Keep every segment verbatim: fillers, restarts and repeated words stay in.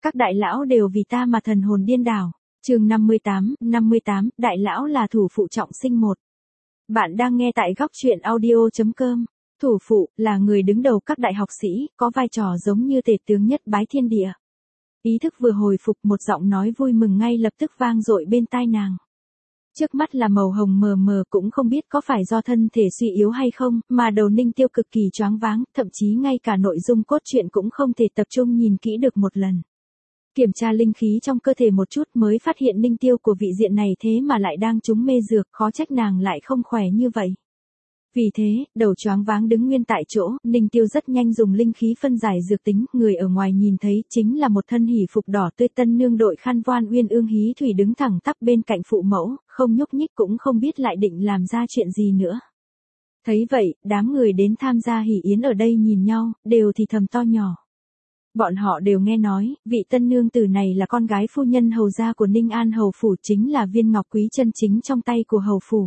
Các đại lão đều vì ta mà thần hồn điên đảo. Chương năm mươi tám, năm mươi tám, đại lão là thủ phụ trọng sinh một. Bạn đang nghe tại góc truyện audio chấm com. Thủ phụ là người đứng đầu các đại học sĩ, có vai trò giống như tể tướng nhất bái thiên địa. Ý thức vừa hồi phục, một giọng nói vui mừng ngay lập tức vang dội bên tai nàng. Trước mắt là màu hồng mờ mờ, cũng không biết có phải do thân thể suy yếu hay không, mà đầu Ninh Tiêu cực kỳ choáng váng, thậm chí ngay cả nội dung cốt truyện cũng không thể tập trung nhìn kỹ được một lần. Kiểm tra linh khí trong cơ thể một chút mới phát hiện Ninh Tiêu của vị diện này thế mà lại đang trúng mê dược, khó trách nàng lại không khỏe như vậy. Vì thế, đầu choáng váng đứng nguyên tại chỗ, Ninh Tiêu rất nhanh dùng linh khí phân giải dược tính, người ở ngoài nhìn thấy chính là một thân hỉ phục đỏ tươi tân nương đội khăn voan uyên ương hí thủy đứng thẳng tắp bên cạnh phụ mẫu, không nhúc nhích cũng không biết lại định làm ra chuyện gì nữa. Thấy vậy, đám người đến tham gia hỉ yến ở đây nhìn nhau, đều thì thầm to nhỏ. Bọn họ đều nghe nói, vị tân nương tử này là con gái phu nhân hầu gia của Ninh An hầu phủ, chính là viên ngọc quý chân chính trong tay của hầu phủ.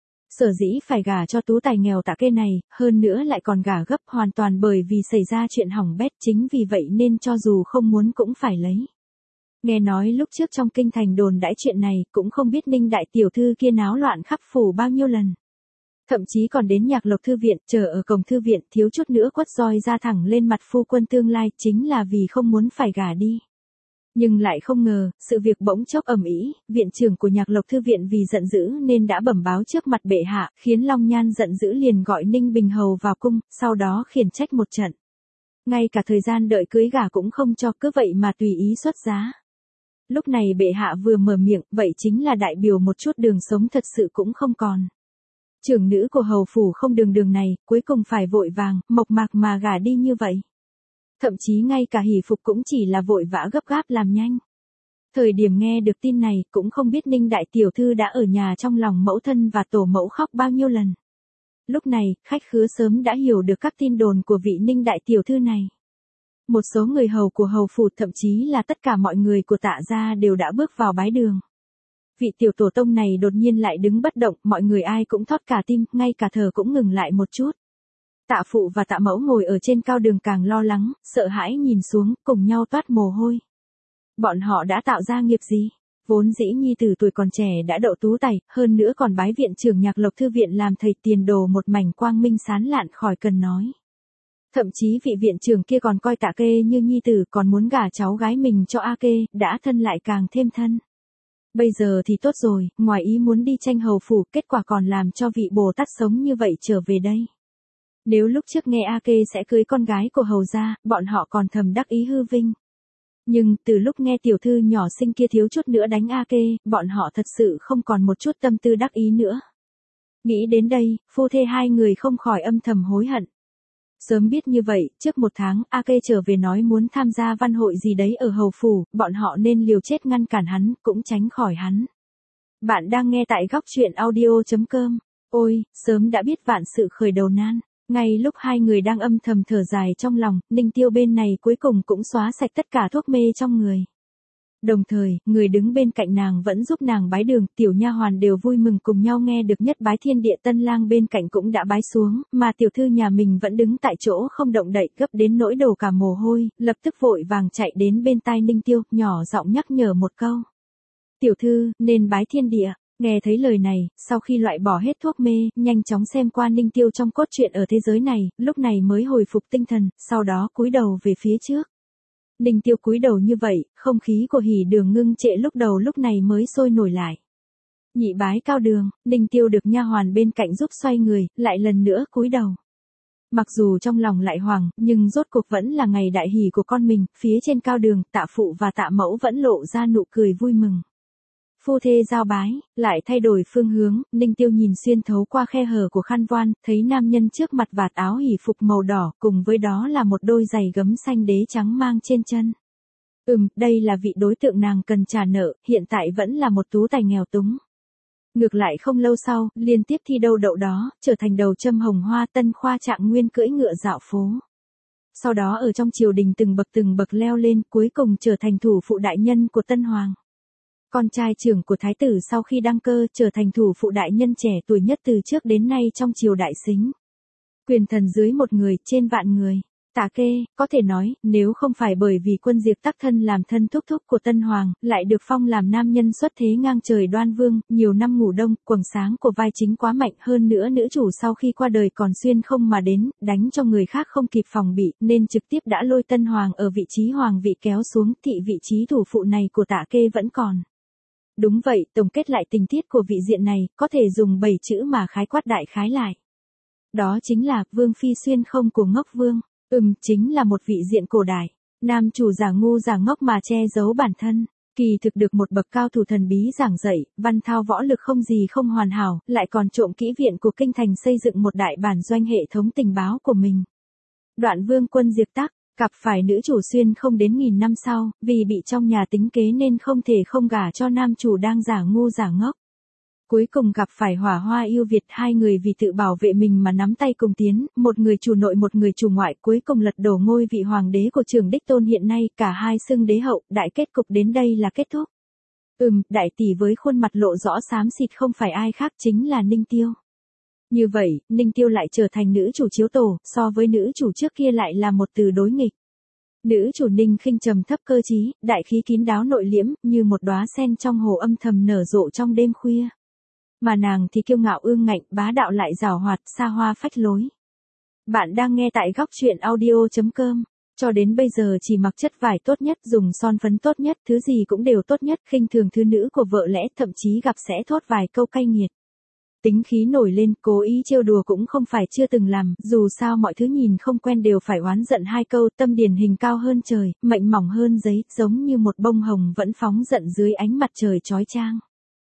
Sở dĩ phải gả cho tú tài nghèo tạ kê này, hơn nữa lại còn gả gấp hoàn toàn bởi vì xảy ra chuyện hỏng bét, chính vì vậy nên cho dù không muốn cũng phải lấy. Nghe nói lúc trước trong kinh thành đồn đãi chuyện này, cũng không biết Ninh đại tiểu thư kia náo loạn khắp phủ bao nhiêu lần. Thậm chí còn đến Nhạc Lộc thư viện, chờ ở cổng thư viện, thiếu chút nữa quất roi ra thẳng lên mặt phu quân tương lai, chính là vì không muốn phải gả đi. Nhưng lại không ngờ, sự việc bỗng chốc ầm ĩ, viện trưởng của Nhạc Lộc thư viện vì giận dữ nên đã bẩm báo trước mặt bệ hạ, khiến Long Nhan giận dữ liền gọi Ninh Bình hầu vào cung, sau đó khiển trách một trận. Ngay cả thời gian đợi cưới gả cũng không cho, cứ vậy mà tùy ý xuất giá. Lúc này bệ hạ vừa mở miệng, vậy chính là đại biểu một chút đường sống thật sự cũng không còn. Trưởng nữ của hầu phủ không đường đường này, cuối cùng phải vội vàng, mộc mạc mà gả đi như vậy. Thậm chí ngay cả hỷ phục cũng chỉ là vội vã gấp gáp làm nhanh. Thời điểm nghe được tin này, cũng không biết Ninh đại tiểu thư đã ở nhà trong lòng mẫu thân và tổ mẫu khóc bao nhiêu lần. Lúc này, khách khứa sớm đã hiểu được các tin đồn của vị Ninh đại tiểu thư này. Một số người hầu của hầu phủ, thậm chí là tất cả mọi người của Tạ gia đều đã bước vào bái đường. Vị tiểu tổ tông này đột nhiên lại đứng bất động, mọi người ai cũng thót cả tim, ngay cả thở cũng ngừng lại một chút. Tạ phụ và tạ mẫu ngồi ở trên cao đường càng lo lắng, sợ hãi nhìn xuống, cùng nhau toát mồ hôi. Bọn họ đã tạo ra nghiệp gì? Vốn dĩ nhi tử tuổi còn trẻ đã đậu tú tài, hơn nữa còn bái viện trưởng Nhạc Lộc thư viện làm thầy, tiền đồ một mảnh quang minh sáng lạn khỏi cần nói. Thậm chí vị viện trưởng kia còn coi Tạ kê như nhi tử, còn muốn gả cháu gái mình cho A kê, đã thân lại càng thêm thân. Bây giờ thì tốt rồi, ngoài ý muốn đi tranh hầu phủ, kết quả còn làm cho vị Bồ Tát sống như vậy trở về đây. Nếu lúc trước nghe A kê sẽ cưới con gái của hầu gia, bọn họ còn thầm đắc ý hư vinh. Nhưng từ lúc nghe tiểu thư nhỏ xinh kia thiếu chút nữa đánh A kê, bọn họ thật sự không còn một chút tâm tư đắc ý nữa. Nghĩ đến đây, phu thê hai người không khỏi âm thầm hối hận. Sớm biết như vậy, trước một tháng, A kê trở về nói muốn tham gia văn hội gì đấy ở hầu phủ, bọn họ nên liều chết ngăn cản hắn, cũng tránh khỏi hắn. Bạn đang nghe tại góc truyện audio chấm com. Ôi, sớm đã biết vạn sự khởi đầu nan. Ngay lúc hai người đang âm thầm thở dài trong lòng, Ninh Tiêu bên này cuối cùng cũng xóa sạch tất cả thuốc mê trong người. Đồng thời, người đứng bên cạnh nàng vẫn giúp nàng bái đường, tiểu nha hoàn đều vui mừng cùng nhau nghe được nhất bái thiên địa, tân lang bên cạnh cũng đã bái xuống, mà tiểu thư nhà mình vẫn đứng tại chỗ không động đậy, gấp đến nỗi đổ cả mồ hôi, lập tức vội vàng chạy đến bên tai Ninh Tiêu, nhỏ giọng nhắc nhở một câu. Tiểu thư, nên bái thiên địa. Nghe thấy lời này, sau khi loại bỏ hết thuốc mê, nhanh chóng xem qua Ninh Tiêu trong cốt truyện ở thế giới này, lúc này mới hồi phục tinh thần, sau đó cúi đầu về phía trước. Ninh Tiêu cúi đầu như vậy, không khí của hỉ đường ngưng trệ lúc đầu lúc này mới sôi nổi lại. Nhị bái cao đường, Ninh Tiêu được nha hoàn bên cạnh giúp xoay người, lại lần nữa cúi đầu. Mặc dù trong lòng lại hoảng, nhưng rốt cuộc vẫn là ngày đại hỉ của con mình, phía trên cao đường, tạ phụ và tạ mẫu vẫn lộ ra nụ cười vui mừng. Phu thê giao bái, lại thay đổi phương hướng, Ninh Tiêu nhìn xuyên thấu qua khe hở của khăn voan, thấy nam nhân trước mặt vạt áo hỉ phục màu đỏ, cùng với đó là một đôi giày gấm xanh đế trắng mang trên chân. Ừm, đây là vị đối tượng nàng cần trả nợ, hiện tại vẫn là một tú tài nghèo túng. Ngược lại không lâu sau, liên tiếp thi đâu đậu đó, trở thành đầu châm hồng hoa, tân khoa trạng nguyên cưỡi ngựa dạo phố. Sau đó ở trong triều đình từng bậc từng bậc leo lên, cuối cùng trở thành thủ phụ đại nhân của Tân Hoàng. Con trai trưởng của thái tử sau khi đăng cơ trở thành thủ phụ đại nhân trẻ tuổi nhất từ trước đến nay trong triều đại Sính. Quyền thần dưới một người, trên vạn người. Tạ Kê, có thể nói, nếu không phải bởi vì quân Diệp Tắc thân làm thân thúc thúc của Tân Hoàng, lại được phong làm nam nhân xuất thế ngang trời Đoan Vương, nhiều năm ngủ đông, quầng sáng của vai chính quá mạnh, hơn nữa nữ chủ sau khi qua đời còn xuyên không mà đến, đánh cho người khác không kịp phòng bị, nên trực tiếp đã lôi Tân Hoàng ở vị trí hoàng vị kéo xuống, thị vị trí thủ phụ này của Tạ Kê vẫn còn. Đúng vậy, tổng kết lại tình tiết của vị diện này, có thể dùng bảy chữ mà khái quát đại khái lại. Đó chính là, Vương Phi xuyên không của ngốc vương. Ừm, chính là một vị diện cổ đại. Nam chủ giả ngu giả ngốc mà che giấu bản thân. Kỳ thực được một bậc cao thủ thần bí giảng dạy, văn thao võ lực không gì không hoàn hảo, lại còn trộm kỹ viện của kinh thành xây dựng một đại bản doanh hệ thống tình báo của mình. Đoạn Vương quân Diệp Tắc, gặp phải nữ chủ xuyên không đến nghìn năm sau, vì bị trong nhà tính kế nên không thể không gả cho nam chủ đang giả ngu giả ngốc. Cuối cùng gặp phải Hỏa Hoa yêu Việt, hai người vì tự bảo vệ mình mà nắm tay cùng tiến, một người chủ nội một người chủ ngoại, cuối cùng lật đổ ngôi vị hoàng đế của Trường Đích Tôn hiện nay, cả hai xưng đế hậu, đại kết cục đến đây là kết thúc. Ừm, đại tỷ với khuôn mặt lộ rõ xám xịt không phải ai khác chính là Ninh Tiêu. Như vậy, Ninh Tiêu lại trở thành nữ chủ chiếu tổ, so với nữ chủ trước kia lại là một từ đối nghịch. Nữ chủ Ninh khinh trầm thấp cơ trí, đại khí kín đáo nội liễm, như một đóa sen trong hồ âm thầm nở rộ trong đêm khuya. Mà nàng thì kiêu ngạo ương ngạnh, bá đạo lại giàu hoạt, xa hoa phách lối. Bạn đang nghe tại góc truyện audio chấm com. Cho đến bây giờ chỉ mặc chất vải tốt nhất, dùng son phấn tốt nhất, thứ gì cũng đều tốt nhất, khinh thường thứ nữ của vợ lẽ, thậm chí gặp sẽ thốt vài câu cay nghiệt. Tính khí nổi lên, cố ý trêu đùa cũng không phải chưa từng làm, dù sao mọi thứ nhìn không quen đều phải oán giận hai câu, tâm điển hình cao hơn trời, mệnh mỏng hơn giấy, giống như một bông hồng vẫn phóng giận dưới ánh mặt trời chói chang.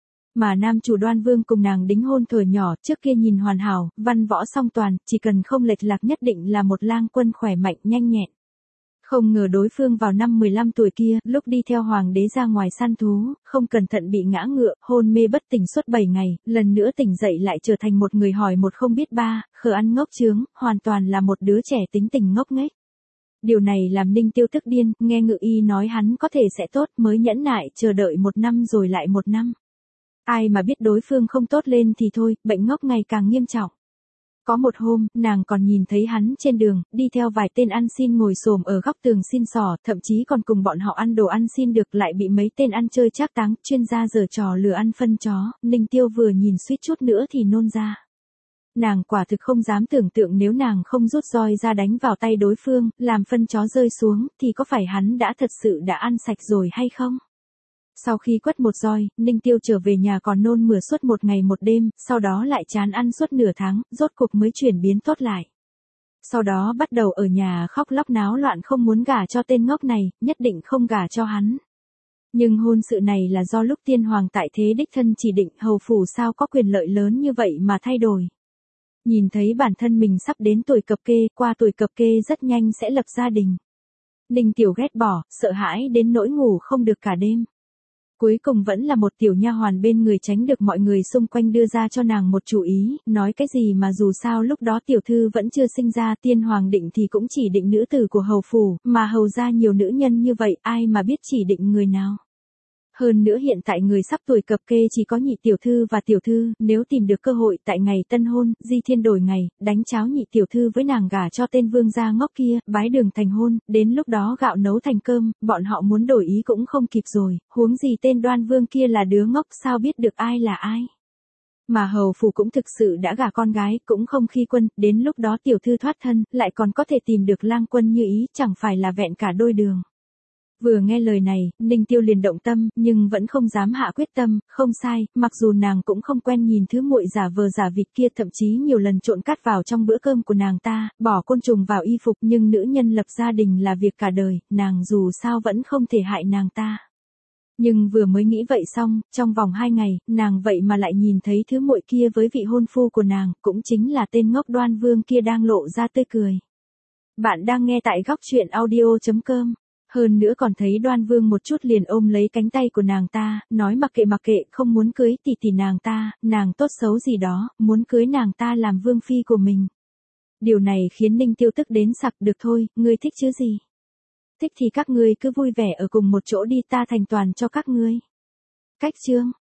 Mà nam chủ Đoan Vương cùng nàng đính hôn thuở nhỏ, trước kia nhìn hoàn hảo, văn võ song toàn, chỉ cần không lệch lạc nhất định là một lang quân khỏe mạnh nhanh nhẹn. Không ngờ đối phương vào năm mười lăm tuổi kia, lúc đi theo hoàng đế ra ngoài săn thú, không cẩn thận bị ngã ngựa, hôn mê bất tỉnh suốt bảy ngày, lần nữa tỉnh dậy lại trở thành một người hỏi một không biết ba, khờ ăn ngốc chướng, hoàn toàn là một đứa trẻ tính tình ngốc nghếch. Điều này làm Ninh Tiêu tức điên, nghe ngự y nói hắn có thể sẽ tốt, mới nhẫn nại chờ đợi một năm rồi lại một năm. Ai mà biết đối phương không tốt lên thì thôi, bệnh ngốc ngày càng nghiêm trọng. Có một hôm, nàng còn nhìn thấy hắn trên đường, đi theo vài tên ăn xin ngồi xổm ở góc tường xin sò, thậm chí còn cùng bọn họ ăn đồ ăn xin được, lại bị mấy tên ăn chơi trác táng, chuyên gia giở trò lừa ăn phân chó, Ninh Tiêu vừa nhìn suýt chút nữa thì nôn ra. Nàng quả thực không dám tưởng tượng nếu nàng không rút roi ra đánh vào tay đối phương, làm phân chó rơi xuống, thì có phải hắn đã thật sự đã ăn sạch rồi hay không? Sau khi quất một roi, Ninh Tiêu trở về nhà còn nôn mửa suốt một ngày một đêm, sau đó lại chán ăn suốt nửa tháng, rốt cục mới chuyển biến tốt lại. Sau đó bắt đầu ở nhà khóc lóc náo loạn không muốn gả cho tên ngốc này, nhất định không gả cho hắn. Nhưng hôn sự này là do lúc tiên hoàng tại thế đích thân chỉ định, hầu phủ sao có quyền lợi lớn như vậy mà thay đổi. Nhìn thấy bản thân mình sắp đến tuổi cập kê, qua tuổi cập kê rất nhanh sẽ lập gia đình. Ninh Tiểu ghét bỏ, sợ hãi đến nỗi ngủ không được cả đêm. Cuối cùng vẫn là một tiểu nha hoàn bên người tránh được mọi người xung quanh đưa ra cho nàng một chủ ý, nói cái gì mà dù sao lúc đó tiểu thư vẫn chưa sinh ra, tiên hoàng định thì cũng chỉ định nữ tử của hầu phủ, mà hầu ra nhiều nữ nhân như vậy, ai mà biết chỉ định người nào. Hơn nữa hiện tại người sắp tuổi cập kê chỉ có nhị tiểu thư và tiểu thư, nếu tìm được cơ hội tại ngày tân hôn, di thiên đổi ngày, đánh cháo nhị tiểu thư với nàng gả cho tên vương gia ngốc kia, bái đường thành hôn, đến lúc đó gạo nấu thành cơm, bọn họ muốn đổi ý cũng không kịp rồi, huống gì tên Đoan Vương kia là đứa ngốc sao biết được ai là ai. Mà hầu phủ cũng thực sự đã gả con gái, cũng không khi quân, đến lúc đó tiểu thư thoát thân, lại còn có thể tìm được lang quân như ý, chẳng phải là vẹn cả đôi đường. Vừa nghe lời này, Ninh Tiêu liền động tâm, nhưng vẫn không dám hạ quyết tâm, không sai, mặc dù nàng cũng không quen nhìn thứ muội giả vờ giả vịt kia, thậm chí nhiều lần trộn cát vào trong bữa cơm của nàng ta, bỏ côn trùng vào y phục, nhưng nữ nhân lập gia đình là việc cả đời, nàng dù sao vẫn không thể hại nàng ta. Nhưng vừa mới nghĩ vậy xong, trong vòng hai ngày, nàng vậy mà lại nhìn thấy thứ muội kia với vị hôn phu của nàng, cũng chính là tên ngốc Đoan Vương kia đang lộ ra tươi cười. Bạn đang nghe tại góc truyện audio chấm com. Hơn nữa còn thấy Đoan Vương một chút liền ôm lấy cánh tay của nàng ta, nói mặc kệ mặc kệ, không muốn cưới thì thì nàng ta, nàng tốt xấu gì đó, muốn cưới nàng ta làm vương phi của mình. Điều này khiến Ninh Tiêu tức đến sặc, được thôi, ngươi thích chứ gì? Thích thì các ngươi cứ vui vẻ ở cùng một chỗ đi, ta thành toàn cho các ngươi. Cách chương